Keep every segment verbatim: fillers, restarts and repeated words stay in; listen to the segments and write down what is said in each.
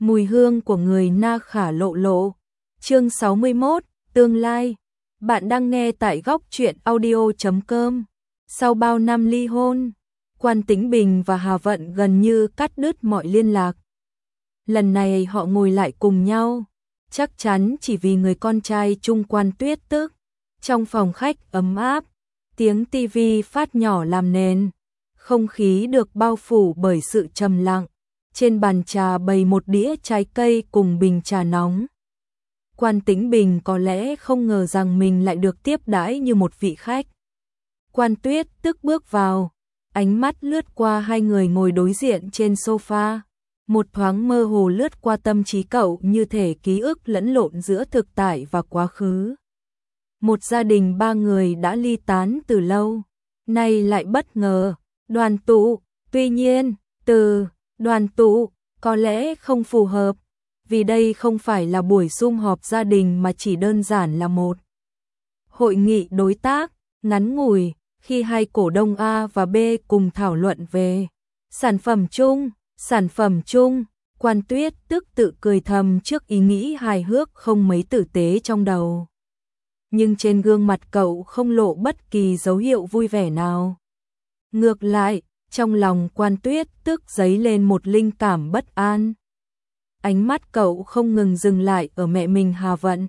Mùi hương của người na khả lộ lộ. Chương sáu mươi mốt, tương lai. Bạn đang nghe tại góc truyện audio chấm com. Sau bao năm ly hôn, Quan Tĩnh Bình và Hà Vận gần như cắt đứt mọi liên lạc. Lần này họ ngồi lại cùng nhau, chắc chắn chỉ vì người con trai chung Quan Tuyết Tức. Trong phòng khách ấm áp, tiếng tivi phát nhỏ làm nền, không khí được bao phủ bởi sự trầm lặng. Trên bàn trà bày một đĩa trái cây cùng bình trà nóng. Quan Tĩnh Bình có lẽ không ngờ rằng mình lại được tiếp đãi như một vị khách. Quan Tuyết Tức bước vào, ánh mắt lướt qua hai người ngồi đối diện trên sofa. Một thoáng mơ hồ lướt qua tâm trí cậu, như thể ký ức lẫn lộn giữa thực tại và quá khứ. Một gia đình ba người đã ly tán từ lâu, nay lại bất ngờ đoàn tụ. Tuy nhiên, từ đoàn tụ có lẽ không phù hợp, vì đây không phải là buổi sum họp gia đình mà chỉ đơn giản là một hội nghị đối tác ngắn ngủi, khi hai cổ đông A và B cùng thảo luận về sản phẩm chung. Sản phẩm chung, Quan Tuyết Tức tự cười thầm trước ý nghĩ hài hước không mấy tử tế trong đầu. Nhưng trên gương mặt cậu không lộ bất kỳ dấu hiệu vui vẻ nào. Ngược lại, trong lòng Quan Tuyết Tức dấy lên một linh cảm bất an. Ánh mắt cậu không ngừng dừng lại ở mẹ mình Hà Vận.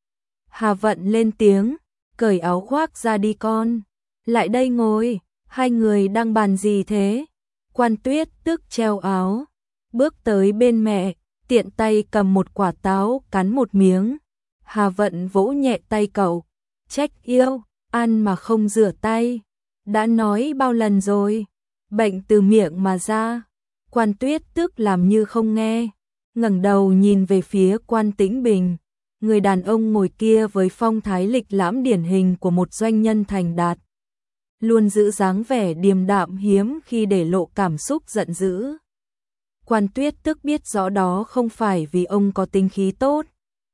Hà Vận lên tiếng, cởi áo khoác ra đi con. Lại đây ngồi, hai người đang bàn gì thế? Quan Tuyết Tức treo áo, bước tới bên mẹ, tiện tay cầm một quả táo cắn một miếng. Hà Vận vỗ nhẹ tay cậu, trách yêu, ăn mà không rửa tay. Đã nói bao lần rồi, bệnh từ miệng mà ra. Quan Tuyết Tức làm như không nghe, ngẩng đầu nhìn về phía Quan Tĩnh Bình. Người đàn ông ngồi kia với phong thái lịch lãm điển hình của một doanh nhân thành đạt, luôn giữ dáng vẻ điềm đạm hiếm khi để lộ cảm xúc giận dữ. Quan Tuyết Tức biết rõ đó không phải vì ông có tính khí tốt,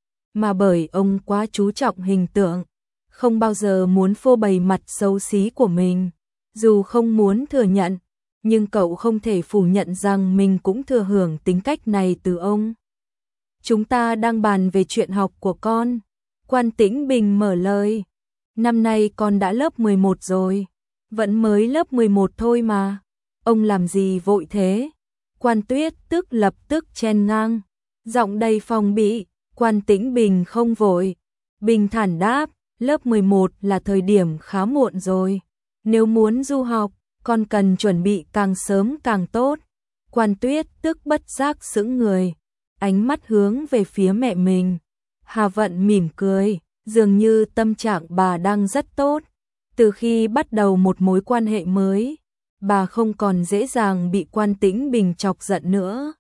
mà bởi ông quá chú trọng hình tượng, không bao giờ muốn phô bày mặt xấu xí của mình. Dù không muốn thừa nhận, nhưng cậu không thể phủ nhận rằng mình cũng thừa hưởng tính cách này từ ông. Chúng ta đang bàn về chuyện học của con. Quan Tĩnh Bình mở lời. Năm nay con đã lớp mười một rồi. Vẫn mới lớp mười một thôi mà. Ông làm gì vội thế? Quan Tuyết Tức lập tức chen ngang, giọng đầy phòng bị. Quan Tĩnh Bình không vội, bình thản đáp, lớp mười một là thời điểm khá muộn rồi. Nếu muốn du học, con cần chuẩn bị càng sớm càng tốt. Quan Tuyết Tức bất giác sững người, ánh mắt hướng về phía mẹ mình. Hà Vận mỉm cười, dường như tâm trạng bà đang rất tốt. Từ khi bắt đầu một mối quan hệ mới, bà không còn dễ dàng bị Quan Tĩnh Bình chọc giận nữa.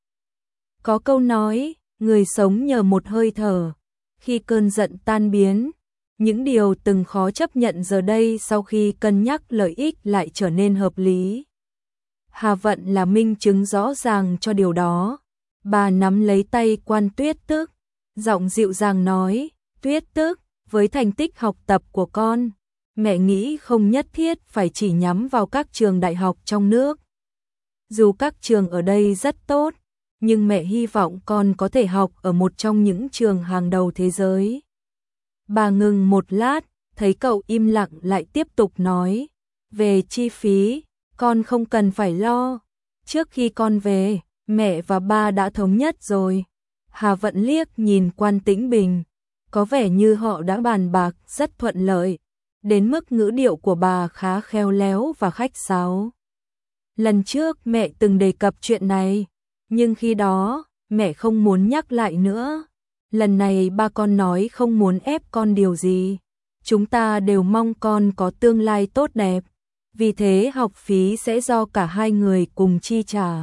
Có câu nói, người sống nhờ một hơi thở. Khi cơn giận tan biến, những điều từng khó chấp nhận giờ đây sau khi cân nhắc lợi ích lại trở nên hợp lý. Hà Vận là minh chứng rõ ràng cho điều đó. Bà nắm lấy tay Quan Tuyết Tức, giọng dịu dàng nói, Tuyết Tức, với thành tích học tập của con, mẹ nghĩ không nhất thiết phải chỉ nhắm vào các trường đại học trong nước. Dù các trường ở đây rất tốt, nhưng mẹ hy vọng con có thể học ở một trong những trường hàng đầu thế giới. Bà ngừng một lát, thấy cậu im lặng lại tiếp tục nói, về chi phí, con không cần phải lo. Trước khi con về, mẹ và ba đã thống nhất rồi. Hà Vận liếc nhìn Quan Tĩnh Bình, có vẻ như họ đã bàn bạc rất thuận lợi, đến mức ngữ điệu của bà khá khéo léo và khách sáo. Lần trước mẹ từng đề cập chuyện này, nhưng khi đó, mẹ không muốn nhắc lại nữa. Lần này ba con nói không muốn ép con điều gì. Chúng ta đều mong con có tương lai tốt đẹp. Vì thế học phí sẽ do cả hai người cùng chi trả.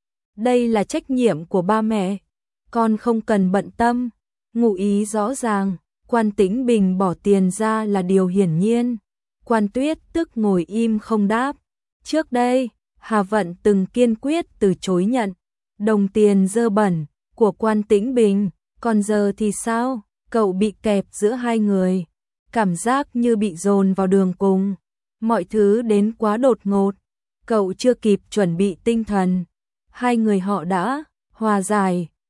Đây là trách nhiệm của ba mẹ. Con không cần bận tâm. Ngụ ý rõ ràng, Quan Tĩnh Bình bỏ tiền ra là điều hiển nhiên. Quan Tuyết Tức ngồi im không đáp. Trước đây, Hà Vận từng kiên quyết từ chối nhận đồng tiền dơ bẩn của Quan Tĩnh Bình. Còn giờ thì sao? Cậu bị kẹp giữa hai người, cảm giác như bị dồn vào đường cùng. Mọi thứ đến quá đột ngột, cậu chưa kịp chuẩn bị tinh thần. Hai người họ đã hòa giải,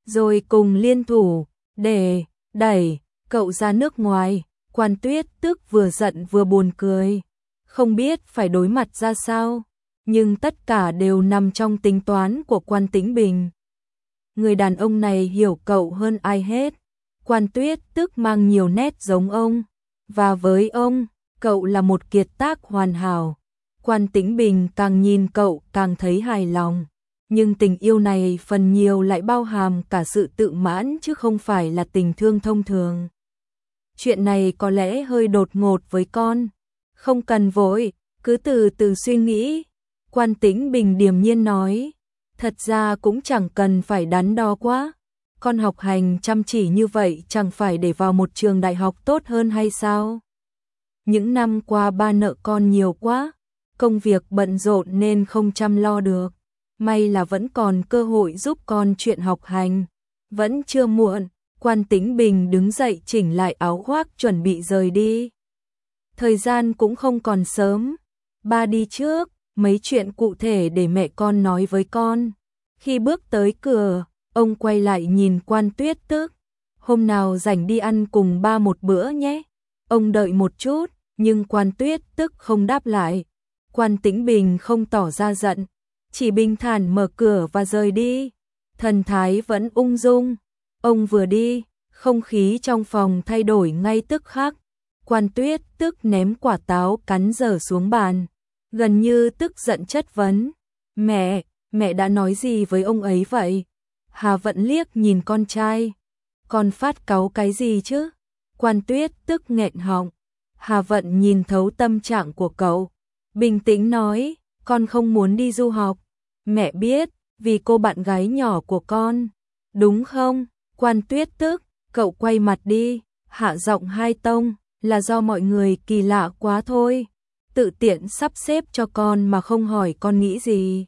rồi cùng liên thủ, để, đẩy, cậu ra nước ngoài. Quan Tuyết Tước vừa giận vừa buồn cười, không biết phải đối mặt ra sao, nhưng tất cả đều nằm trong tính toán của Quan Tĩnh Bình. Người đàn ông này hiểu cậu hơn ai hết. Quan Tuyết Tước mang nhiều nét giống ông, và với ông, cậu là một kiệt tác hoàn hảo. Quan Tĩnh Bình càng nhìn cậu càng thấy hài lòng, nhưng tình yêu này phần nhiều lại bao hàm cả sự tự mãn chứ không phải là tình thương thông thường. Chuyện này có lẽ hơi đột ngột với con, không cần vội, cứ từ từ suy nghĩ. Quan Tĩnh Bình điềm nhiên nói, thật ra cũng chẳng cần phải đắn đo quá, con học hành chăm chỉ như vậy chẳng phải để vào một trường đại học tốt hơn hay sao? Những năm qua ba nợ con nhiều quá, công việc bận rộn nên không chăm lo được, may là vẫn còn cơ hội giúp con chuyện học hành, vẫn chưa muộn. Quan Tĩnh Bình đứng dậy chỉnh lại áo khoác chuẩn bị rời đi. Thời gian cũng không còn sớm, ba đi trước, mấy chuyện cụ thể để mẹ con nói với con. Khi bước tới cửa, ông quay lại nhìn Quan Tuyết Tước, hôm nào rảnh đi ăn cùng ba một bữa nhé. Ông đợi một chút, nhưng Quan Tuyết Tước không đáp lại. Quan Tĩnh Bình không tỏ ra giận, chỉ bình thản mở cửa và rời đi, thần thái vẫn ung dung. Ông vừa đi, không khí trong phòng thay đổi ngay tức khắc. Quan Tuyết Tước ném quả táo cắn dở xuống bàn, gần như tức giận chất vấn. Mẹ, mẹ đã nói gì với ông ấy vậy? Hà Vận liếc nhìn con trai. Con phát cáu cái gì chứ? Quan Tuyết Tước nghẹn họng. Hà Vận nhìn thấu tâm trạng của cậu, bình tĩnh nói, con không muốn đi du học. Mẹ biết, vì cô bạn gái nhỏ của con, đúng không? Quan Tuyết Tước, cậu quay mặt đi, hạ giọng hai tông, là do mọi người kỳ lạ quá thôi. Tự tiện sắp xếp cho con mà không hỏi con nghĩ gì.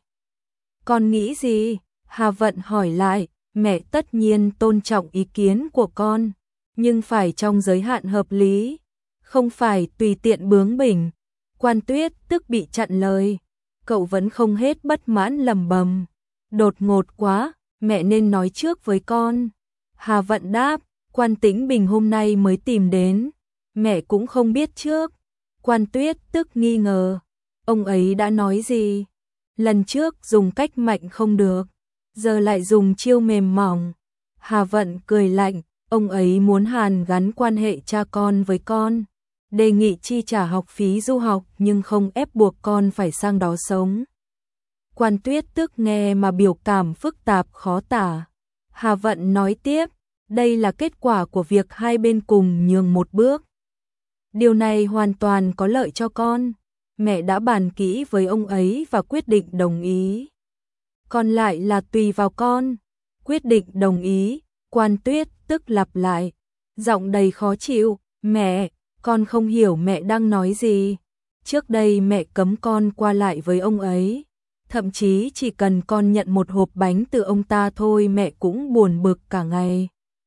Con nghĩ gì? Hà Vận hỏi lại, mẹ tất nhiên tôn trọng ý kiến của con, nhưng phải trong giới hạn hợp lý, không phải tùy tiện bướng bỉnh. Quan Tuyết Tước bị chặn lời, cậu vẫn không hết bất mãn lầm bầm. Đột ngột quá, mẹ nên nói trước với con. Hà Vận đáp, Quan Tĩnh Bình hôm nay mới tìm đến, mẹ cũng không biết trước. Quan Tuyết Tước nghi ngờ, ông ấy đã nói gì? Lần trước dùng cách mạnh không được, giờ lại dùng chiêu mềm mỏng. Hà Vận cười lạnh, ông ấy muốn hàn gắn quan hệ cha con với con, đề nghị chi trả học phí du học nhưng không ép buộc con phải sang đó sống. Quan Tuyết Tước nghe mà biểu cảm phức tạp khó tả. Hà Vận nói tiếp, đây là kết quả của việc hai bên cùng nhường một bước. Điều này hoàn toàn có lợi cho con. Mẹ đã bàn kỹ với ông ấy và quyết định đồng ý. Còn lại là tùy vào con. Quyết định đồng ý, Quan Tuyết Tước lặp lại, giọng đầy khó chịu, mẹ, con không hiểu mẹ đang nói gì. Trước đây mẹ cấm con qua lại với ông ấy. Thậm chí chỉ cần con nhận một hộp bánh từ ông ta thôi mẹ cũng buồn bực cả ngày.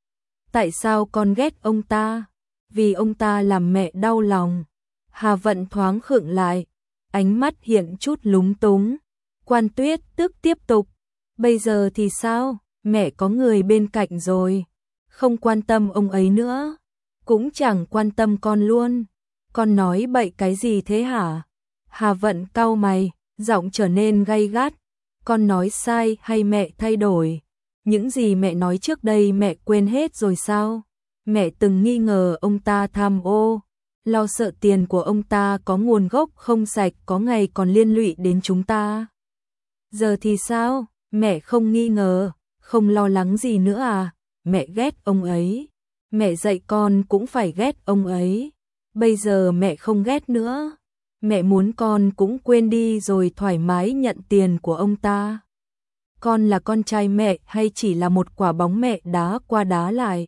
Tại sao con ghét ông ta? Vì ông ta làm mẹ đau lòng. Hà Vận thoáng khựng lại, ánh mắt hiện chút lúng túng. Quan Tuyết Tước tiếp tục, bây giờ thì sao? Mẹ có người bên cạnh rồi, không quan tâm ông ấy nữa, cũng chẳng quan tâm con luôn. Con nói bậy cái gì thế hả? Hà Vận cau mày, giọng trở nên gay gắt. Con nói sai hay mẹ thay đổi? Những gì mẹ nói trước đây mẹ quên hết rồi sao? Mẹ từng nghi ngờ ông ta tham ô, lo sợ tiền của ông ta có nguồn gốc không sạch có ngày còn liên lụy đến chúng ta. Giờ thì sao? Mẹ không nghi ngờ, không lo lắng gì nữa à? Mẹ ghét ông ấy. Mẹ dạy con cũng phải ghét ông ấy. Bây giờ mẹ không ghét nữa. Mẹ muốn con cũng quên đi rồi thoải mái nhận tiền của ông ta. Con là con trai mẹ hay chỉ là một quả bóng mẹ đá qua đá lại?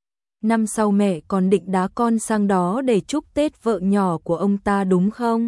Năm sau mẹ còn định đá con sang đó để chúc Tết vợ nhỏ của ông ta đúng không?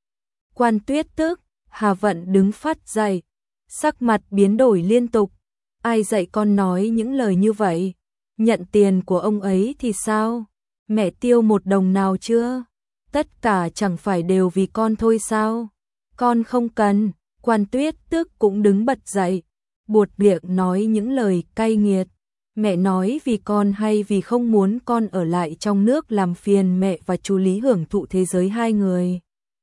Quan Tuyết Tước, Hà Vận đứng phát dậy, sắc mặt biến đổi liên tục. Ai dạy con nói những lời như vậy? Nhận tiền của ông ấy thì sao? Mẹ tiêu một đồng nào chưa? Tất cả chẳng phải đều vì con thôi sao? Con không cần. Quan Tuyết Tước cũng đứng bật dậy, buột miệng nói những lời cay nghiệt. Mẹ nói vì con hay vì không muốn con ở lại trong nước làm phiền mẹ và chú Lý hưởng thụ thế giới hai người.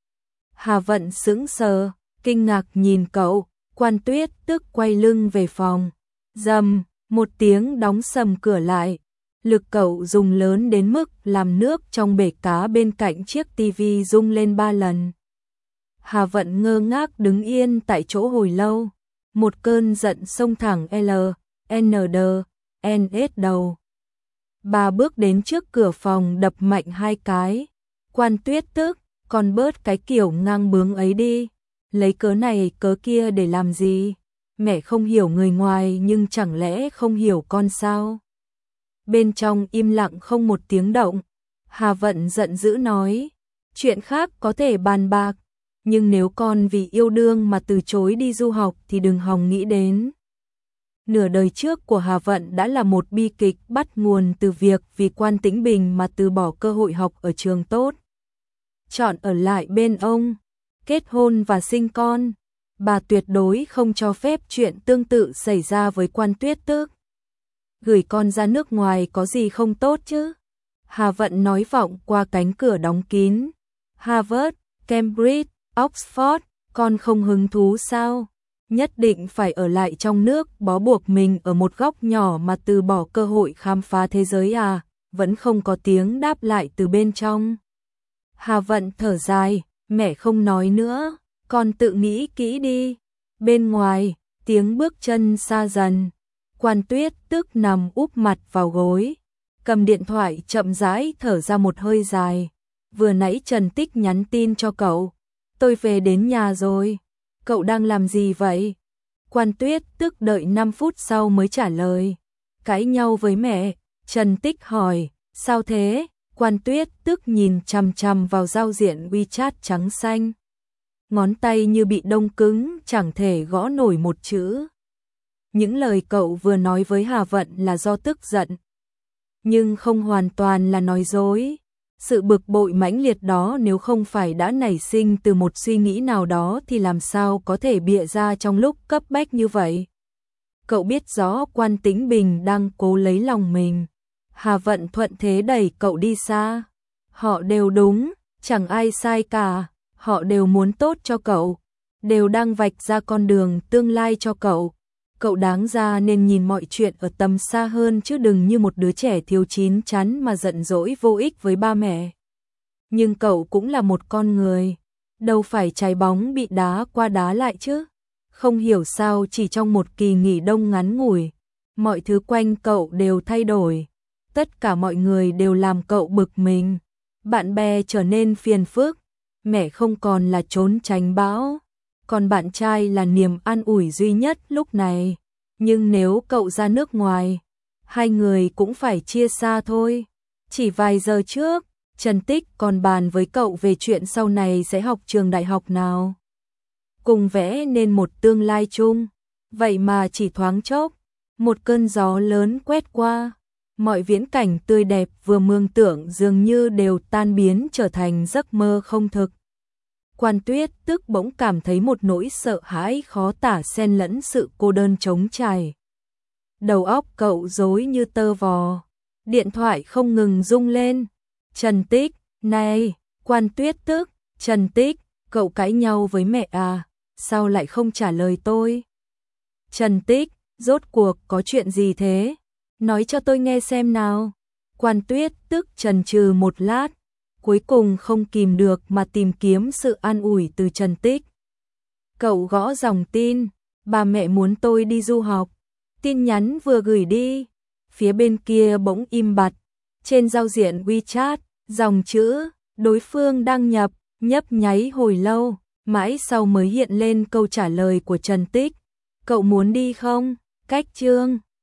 Hà Vận sững sờ, kinh ngạc nhìn cậu, Quan Tuyết tức quay lưng về phòng. Rầm, một tiếng đóng sầm cửa lại. Lực cậu dùng lớn đến mức làm nước trong bể cá bên cạnh chiếc tivi rung lên ba lần. Hà Vận ngơ ngác đứng yên tại chỗ hồi lâu. Một cơn giận xông thẳng L, N D, N S đầu. Bà bước đến trước cửa phòng đập mạnh hai cái. Quan Tuyết tức, con bớt cái kiểu ngang bướng ấy đi. Lấy cớ này cớ kia để làm gì? Mẹ không hiểu người ngoài nhưng chẳng lẽ không hiểu con sao? Bên trong im lặng không một tiếng động. Hà Vận giận dữ nói, chuyện khác có thể bàn bạc, nhưng nếu con vì yêu đương mà từ chối đi du học thì đừng hòng nghĩ đến. Nửa đời trước của Hà Vận đã là một bi kịch bắt nguồn từ việc vì Quan Tĩnh Bình mà từ bỏ cơ hội học ở trường tốt. Chọn ở lại bên ông, kết hôn và sinh con. Bà tuyệt đối không cho phép chuyện tương tự xảy ra với Quan Tuyết Tước. Gửi con ra nước ngoài có gì không tốt chứ? Hà Vận nói vọng qua cánh cửa đóng kín. Harvard, Cambridge, Oxford, con không hứng thú sao? Nhất định phải ở lại trong nước bó buộc mình ở một góc nhỏ mà từ bỏ cơ hội khám phá thế giới à? Vẫn không có tiếng đáp lại từ bên trong. Hà Vận thở dài, mẹ không nói nữa, con tự nghĩ kỹ đi. Bên ngoài, tiếng bước chân xa dần. Quan Tuyết tức nằm úp mặt vào gối, cầm điện thoại chậm rãi thở ra một hơi dài. Vừa nãy Trần Tích nhắn tin cho cậu, tôi về đến nhà rồi. Cậu đang làm gì vậy? Quan Tuyết tức đợi năm phút sau mới trả lời. Cãi nhau với mẹ, Trần Tích hỏi, sao thế? Quan Tuyết tức nhìn chằm chằm vào giao diện WeChat trắng xanh. Ngón tay như bị đông cứng, chẳng thể gõ nổi một chữ. Những lời cậu vừa nói với Hà Vận là do tức giận, nhưng không hoàn toàn là nói dối. Sự bực bội mãnh liệt đó nếu không phải đã nảy sinh từ một suy nghĩ nào đó thì làm sao có thể bịa ra trong lúc cấp bách như vậy. Cậu biết rõ Quan Tĩnh Bình đang cố lấy lòng mình. Hà Vận thuận thế đẩy cậu đi xa. Họ đều đúng, chẳng ai sai cả. Họ đều muốn tốt cho cậu, đều đang vạch ra con đường tương lai cho cậu. Cậu đáng ra nên nhìn mọi chuyện ở tầm xa hơn chứ đừng như một đứa trẻ thiếu chín chắn mà giận dỗi vô ích với ba mẹ. Nhưng cậu cũng là một con người, đâu phải trái bóng bị đá qua đá lại chứ. Không hiểu sao chỉ trong một kỳ nghỉ đông ngắn ngủi, mọi thứ quanh cậu đều thay đổi. Tất cả mọi người đều làm cậu bực mình. Bạn bè trở nên phiền phức, mẹ không còn là trốn tránh bão, còn bạn trai là niềm an ủi duy nhất lúc này. Nhưng nếu cậu ra nước ngoài, hai người cũng phải chia xa thôi. Chỉ vài giờ trước, Trần Tích còn bàn với cậu về chuyện sau này sẽ học trường đại học nào. Cùng vẽ nên một tương lai chung. Vậy mà chỉ thoáng chốc, một cơn gió lớn quét qua. Mọi viễn cảnh tươi đẹp vừa mường tượng dường như đều tan biến trở thành giấc mơ không thực. Quan Tuyết tức bỗng cảm thấy một nỗi sợ hãi khó tả xen lẫn sự cô đơn trống trải. Đầu óc cậu rối như tơ vò. Điện thoại không ngừng rung lên. Trần Tích, này, Quan Tuyết tức, Trần Tích, cậu cãi nhau với mẹ à, sao lại không trả lời tôi? Trần Tích, rốt cuộc có chuyện gì thế? Nói cho tôi nghe xem nào. Quan Tuyết tức chần chừ một lát, cuối cùng không kìm được mà tìm kiếm sự an ủi từ Trần Tích. Cậu gõ dòng tin, ba mẹ muốn tôi đi du học. Tin nhắn vừa gửi đi, phía bên kia bỗng im bặt. Trên giao diện WeChat, dòng chữ đối phương đăng nhập, nhấp nháy hồi lâu, mãi sau mới hiện lên câu trả lời của Trần Tích. Cậu muốn đi không? Cách chương